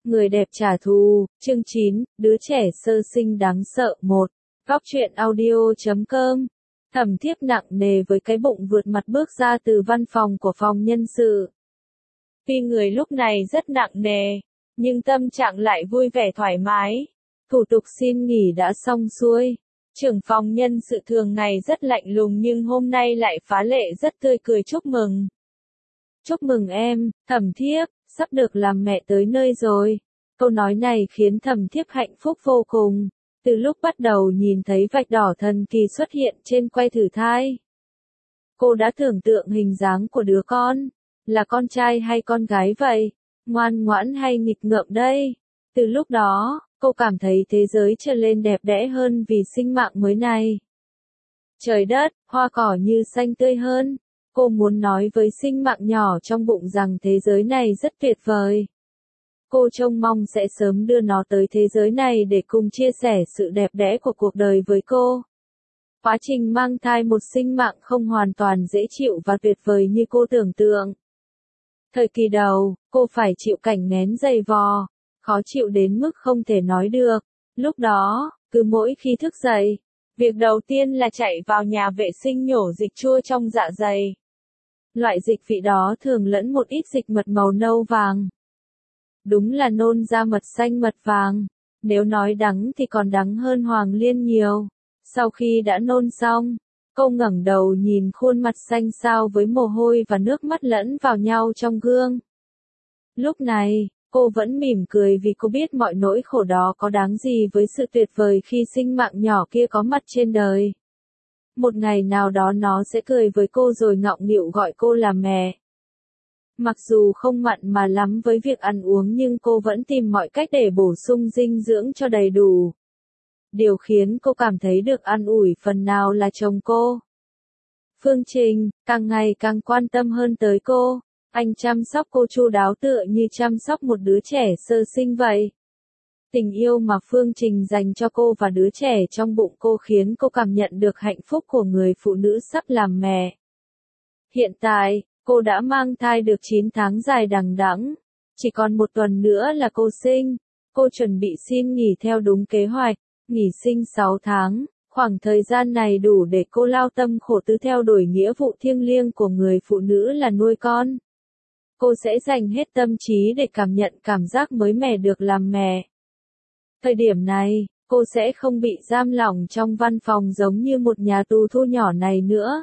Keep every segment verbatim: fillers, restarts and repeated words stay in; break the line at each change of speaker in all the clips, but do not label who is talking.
Người đẹp trả thù, chương chín, đứa trẻ sơ sinh đáng sợ một. Góc truyện audio chấm com. Thẩm Thiếp nặng nề với cái bụng vượt mặt bước ra từ văn phòng của phòng nhân sự. Tuy người lúc này rất nặng nề, nhưng tâm trạng lại vui vẻ thoải mái. Thủ tục xin nghỉ đã xong xuôi. Trưởng phòng nhân sự thường ngày rất lạnh lùng nhưng hôm nay lại phá lệ rất tươi cười chúc mừng. Chúc mừng em, Thẩm Thiếp, sắp được làm mẹ tới nơi rồi. Câu nói này khiến Thẩm Thiếp hạnh phúc vô cùng. Từ lúc bắt đầu nhìn thấy vạch đỏ thần kỳ xuất hiện trên que thử thai, cô đã tưởng tượng hình dáng của đứa con. Là con trai hay con gái vậy? Ngoan ngoãn hay nghịch ngợm đây? Từ lúc đó, cô cảm thấy thế giới trở lên đẹp đẽ hơn vì sinh mạng mới này. Trời đất, hoa cỏ như xanh tươi hơn. Cô muốn nói với sinh mạng nhỏ trong bụng rằng thế giới này rất tuyệt vời. Cô trông mong sẽ sớm đưa nó tới thế giới này để cùng chia sẻ sự đẹp đẽ của cuộc đời với cô. Quá trình mang thai một sinh mạng không hoàn toàn dễ chịu và tuyệt vời như cô tưởng tượng. Thời kỳ đầu, cô phải chịu cảnh nghén dày vò, khó chịu đến mức không thể nói được. Lúc đó, cứ mỗi khi thức dậy, việc đầu tiên là chạy vào nhà vệ sinh nhổ dịch chua trong dạ dày. Loại dịch vị đó thường lẫn một ít dịch mật màu nâu vàng. Đúng là nôn ra mật xanh mật vàng. Nếu nói đắng thì còn đắng hơn hoàng liên nhiều. Sau khi đã nôn xong, cô ngẩng đầu nhìn khuôn mặt xanh xao với mồ hôi và nước mắt lẫn vào nhau trong gương. Lúc này, cô vẫn mỉm cười vì cô biết mọi nỗi khổ đó có đáng gì với sự tuyệt vời khi sinh mạng nhỏ kia có mặt trên đời. Một ngày nào đó nó sẽ cười với cô rồi ngọng nghịu gọi cô là mẹ. Mặc dù không mặn mà lắm với việc ăn uống nhưng cô vẫn tìm mọi cách để bổ sung dinh dưỡng cho đầy đủ. Điều khiến cô cảm thấy được an ủi phần nào là chồng cô, Phương Trình, càng ngày càng quan tâm hơn tới cô. Anh chăm sóc cô chu đáo tựa như chăm sóc một đứa trẻ sơ sinh vậy. Tình yêu mà Phương Trình dành cho cô và đứa trẻ trong bụng cô khiến cô cảm nhận được hạnh phúc của người phụ nữ sắp làm mẹ. Hiện tại, cô đã mang thai được chín tháng dài đằng đẵng. Chỉ còn một tuần nữa là cô sinh. Cô chuẩn bị xin nghỉ theo đúng kế hoạch, nghỉ sinh sáu tháng. Khoảng thời gian này đủ để cô lao tâm khổ tứ theo đuổi nghĩa vụ thiêng liêng của người phụ nữ là nuôi con. Cô sẽ dành hết tâm trí để cảm nhận cảm giác mới mẻ được làm mẹ. Thời điểm này, cô sẽ không bị giam lỏng trong văn phòng giống như một nhà tù thu nhỏ này nữa.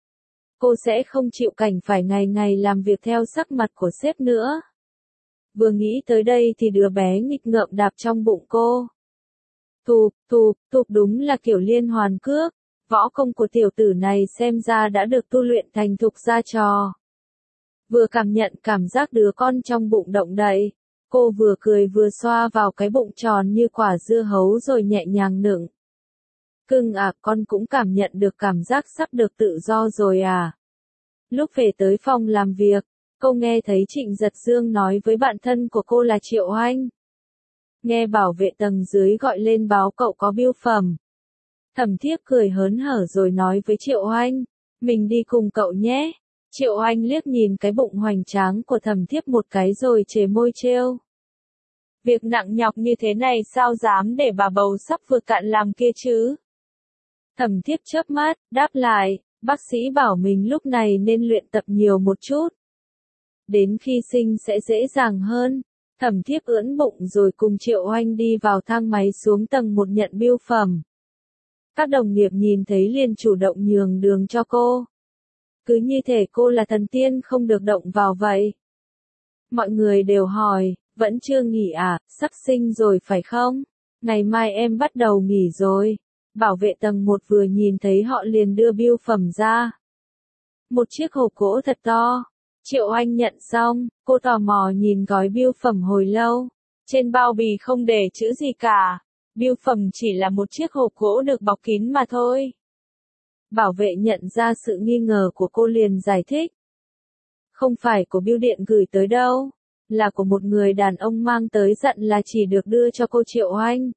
Cô sẽ không chịu cảnh phải ngày ngày làm việc theo sắc mặt của sếp nữa. Vừa nghĩ tới đây thì đứa bé nghịch ngợm đạp trong bụng cô. Thụp, thụp, thụp đúng là kiểu liên hoàn cước. Võ công của tiểu tử này xem ra đã được tu luyện thành thục ra trò. Vừa cảm nhận cảm giác đứa con trong bụng động đậy, cô vừa cười vừa xoa vào cái bụng tròn như quả dưa hấu rồi nhẹ nhàng nựng. Cưng à, con cũng cảm nhận được cảm giác sắp được tự do rồi à. Lúc về tới phòng làm việc, cô nghe thấy Trịnh Giật Dương nói với bạn thân của cô là Triệu Anh. Nghe bảo vệ tầng dưới gọi lên báo cậu có bưu phẩm. Thẩm Thiếp cười hớn hở rồi nói với Triệu Anh, mình đi cùng cậu nhé. Triệu Anh liếc nhìn cái bụng hoành tráng của Thẩm Thiếp một cái rồi chề môi trêu. Việc nặng nhọc như thế này sao dám để bà bầu sắp vừa cạn làm kia chứ? Thẩm Thiếp chớp mắt, đáp lại, bác sĩ bảo mình lúc này nên luyện tập nhiều một chút. Đến khi sinh sẽ dễ dàng hơn. Thẩm Thiếp ưỡn bụng rồi cùng Triệu Anh đi vào thang máy xuống tầng một nhận bưu phẩm. Các đồng nghiệp nhìn thấy liền chủ động nhường đường cho cô. Cứ như thể cô là thần tiên không được động vào vậy. Mọi người đều hỏi, vẫn chưa nghỉ à, sắp sinh rồi phải không? Ngày mai em bắt đầu nghỉ rồi. Bảo vệ tầng một vừa nhìn thấy họ liền đưa bưu phẩm ra. Một chiếc hộp gỗ thật to. Triệu Anh nhận xong, cô tò mò nhìn gói bưu phẩm hồi lâu. Trên bao bì không để chữ gì cả. Bưu phẩm chỉ là một chiếc hộp gỗ được bọc kín mà thôi. Bảo vệ nhận ra sự nghi ngờ của cô liền giải thích. Không phải của bưu điện gửi tới đâu. Là của một người đàn ông mang tới dặn là chỉ được đưa cho cô Triệu Anh.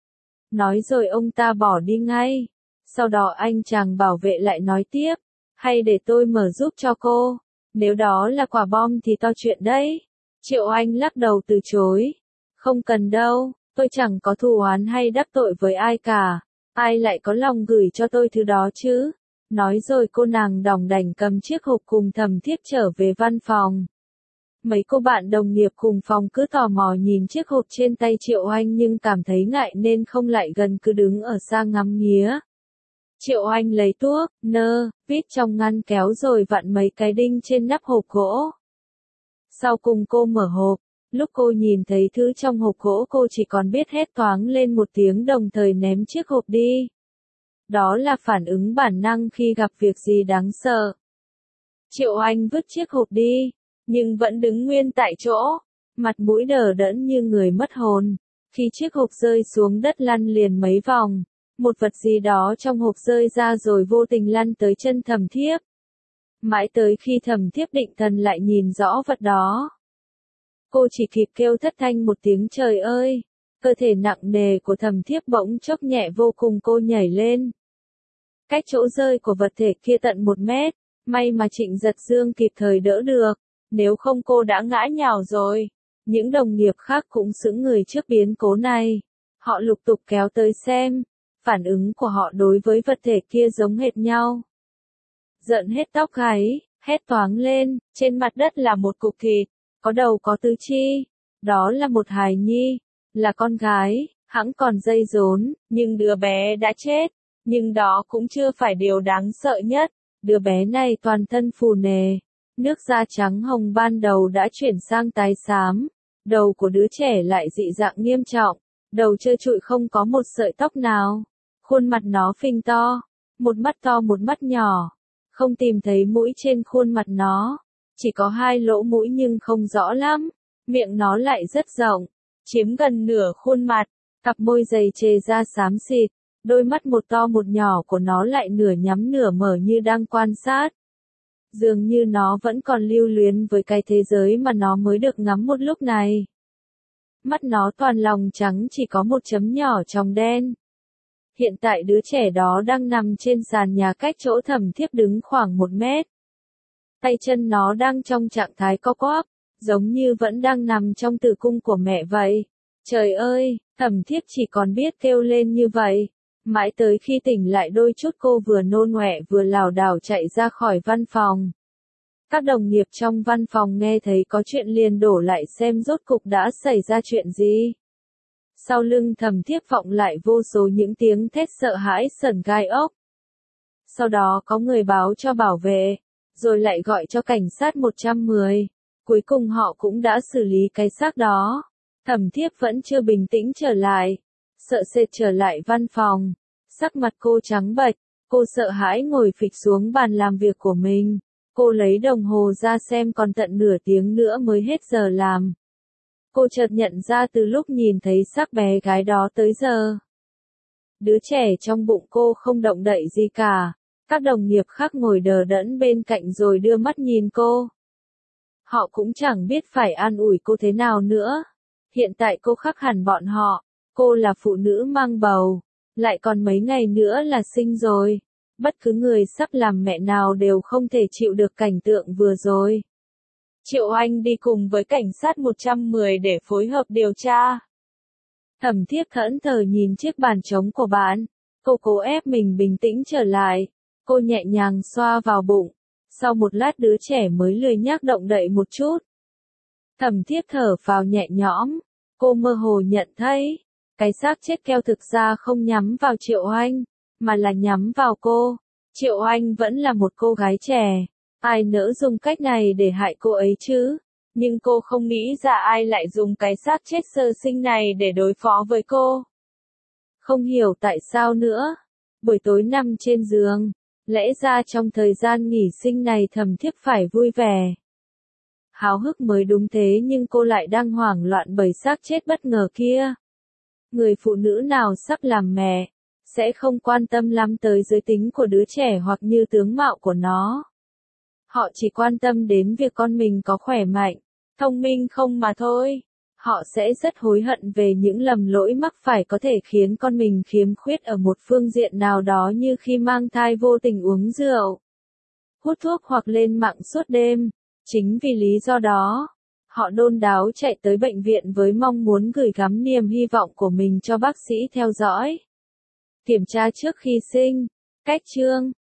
Nói rồi ông ta bỏ đi ngay. Sau đó anh chàng bảo vệ lại nói tiếp. Hay để tôi mở giúp cho cô. Nếu đó là quả bom thì to chuyện đấy. Triệu Anh lắc đầu từ chối. Không cần đâu, tôi chẳng có thù oán hay đắc tội với ai cả. Ai lại có lòng gửi cho tôi thứ đó chứ? Nói rồi cô nàng đỏng đảnh cầm chiếc hộp cùng Thẩm Thiếp trở về văn phòng. Mấy cô bạn đồng nghiệp cùng phòng cứ tò mò nhìn chiếc hộp trên tay Triệu Anh nhưng cảm thấy ngại nên không lại gần, cứ đứng ở xa ngắm nghía. Triệu Anh lấy thuốc, nơ, vít trong ngăn kéo rồi vặn mấy cái đinh trên nắp hộp gỗ. Sau cùng cô mở hộp, lúc cô nhìn thấy thứ trong hộp gỗ cô chỉ còn biết hét toáng lên một tiếng đồng thời ném chiếc hộp đi. Đó là phản ứng bản năng khi gặp việc gì đáng sợ. Triệu Anh vứt chiếc hộp đi, nhưng vẫn đứng nguyên tại chỗ, mặt mũi đờ đẫn như người mất hồn. Khi chiếc hộp rơi xuống đất lăn liền mấy vòng, một vật gì đó trong hộp rơi ra rồi vô tình lăn tới chân Thẩm Thiếp. Mãi tới khi Thẩm Thiếp định thần lại nhìn rõ vật đó, cô chỉ kịp kêu thất thanh một tiếng trời ơi. Cơ thể nặng nề của Thẩm Thiếp bỗng chốc nhẹ vô cùng, cô nhảy lên. Cách chỗ rơi của vật thể kia tận một mét, may mà Trịnh Giật Dương kịp thời đỡ được, nếu không cô đã ngã nhào rồi. Những đồng nghiệp khác cũng sững người trước biến cố này, họ lục tục kéo tới xem, phản ứng của họ đối với vật thể kia giống hệt nhau. Giận hết tóc gáy, hét toáng lên, trên mặt đất là một cục thịt, có đầu có tứ chi, đó là một hài nhi, là con gái, hẵng còn dây rốn, nhưng đứa bé đã chết. Nhưng đó cũng chưa phải điều đáng sợ nhất, đứa bé này toàn thân phù nề, nước da trắng hồng ban đầu đã chuyển sang tái xám, đầu của đứa trẻ lại dị dạng nghiêm trọng, đầu trơ trụi không có một sợi tóc nào, khuôn mặt nó phình to, một mắt to một mắt nhỏ, không tìm thấy mũi trên khuôn mặt nó, chỉ có hai lỗ mũi nhưng không rõ lắm, miệng nó lại rất rộng, chiếm gần nửa khuôn mặt, cặp môi dày chề ra xám xịt. Đôi mắt một to một nhỏ của nó lại nửa nhắm nửa mở như đang quan sát. Dường như nó vẫn còn lưu luyến với cái thế giới mà nó mới được ngắm một lúc này. Mắt nó toàn lòng trắng chỉ có một chấm nhỏ tròng đen. Hiện tại đứa trẻ đó đang nằm trên sàn nhà cách chỗ Thẩm Thiếp đứng khoảng một mét. Tay chân nó đang trong trạng thái co quắp, giống như vẫn đang nằm trong tử cung của mẹ vậy. Trời ơi, Thẩm Thiếp chỉ còn biết kêu lên như vậy. Mãi tới khi tỉnh lại đôi chút cô vừa nôn ọe vừa lảo đảo chạy ra khỏi văn phòng. Các đồng nghiệp trong văn phòng nghe thấy có chuyện liền đổ lại xem rốt cục đã xảy ra chuyện gì. Sau lưng Thẩm Thiếp vọng lại vô số những tiếng thét sợ hãi sởn gai ốc. Sau đó có người báo cho bảo vệ, rồi lại gọi cho cảnh sát một trăm mười. Cuối cùng họ cũng đã xử lý cái xác đó. Thẩm Thiếp vẫn chưa bình tĩnh trở lại. Sợ sệt trở lại văn phòng, sắc mặt cô trắng bệch, cô sợ hãi ngồi phịch xuống bàn làm việc của mình. Cô lấy đồng hồ ra xem còn tận nửa tiếng nữa mới hết giờ làm. Cô chợt nhận ra từ lúc nhìn thấy xác bé gái đó tới giờ, đứa trẻ trong bụng cô không động đậy gì cả. Các đồng nghiệp khác ngồi đờ đẫn bên cạnh rồi đưa mắt nhìn cô. Họ cũng chẳng biết phải an ủi cô thế nào nữa. Hiện tại cô khác hẳn bọn họ. Cô là phụ nữ mang bầu, lại còn mấy ngày nữa là sinh rồi. Bất cứ người sắp làm mẹ nào đều không thể chịu được cảnh tượng vừa rồi. Triệu Anh đi cùng với cảnh sát một trăm mười để phối hợp điều tra. Thẩm Thiếp thẫn thờ nhìn chiếc bàn trống của bạn. Cô cố ép mình bình tĩnh trở lại. Cô nhẹ nhàng xoa vào bụng. Sau một lát đứa trẻ mới lười nhác động đậy một chút. Thẩm Thiếp thở phào nhẹ nhõm. Cô mơ hồ nhận thấy, cái xác chết keo thực ra không nhắm vào Triệu Anh, mà là nhắm vào cô. Triệu Anh vẫn là một cô gái trẻ, ai nỡ dùng cách này để hại cô ấy chứ? Nhưng cô không nghĩ ra ai lại dùng cái xác chết sơ sinh này để đối phó với cô. Không hiểu tại sao nữa. Buổi tối nằm trên giường, lẽ ra trong thời gian nghỉ sinh này Thẩm Thiếp phải vui vẻ, háo hức mới đúng, thế nhưng cô lại đang hoảng loạn bởi xác chết bất ngờ kia. Người phụ nữ nào sắp làm mẹ, sẽ không quan tâm lắm tới giới tính của đứa trẻ hoặc như tướng mạo của nó. Họ chỉ quan tâm đến việc con mình có khỏe mạnh, thông minh không mà thôi. Họ sẽ rất hối hận về những lầm lỗi mắc phải có thể khiến con mình khiếm khuyết ở một phương diện nào đó, như khi mang thai vô tình uống rượu, hút thuốc hoặc lên mạng suốt đêm. Chính vì lý do đó, Họ đôn đáo chạy tới bệnh viện với mong muốn gửi gắm niềm hy vọng của mình cho bác sĩ theo dõi. Kiểm tra trước khi sinh. Cách chương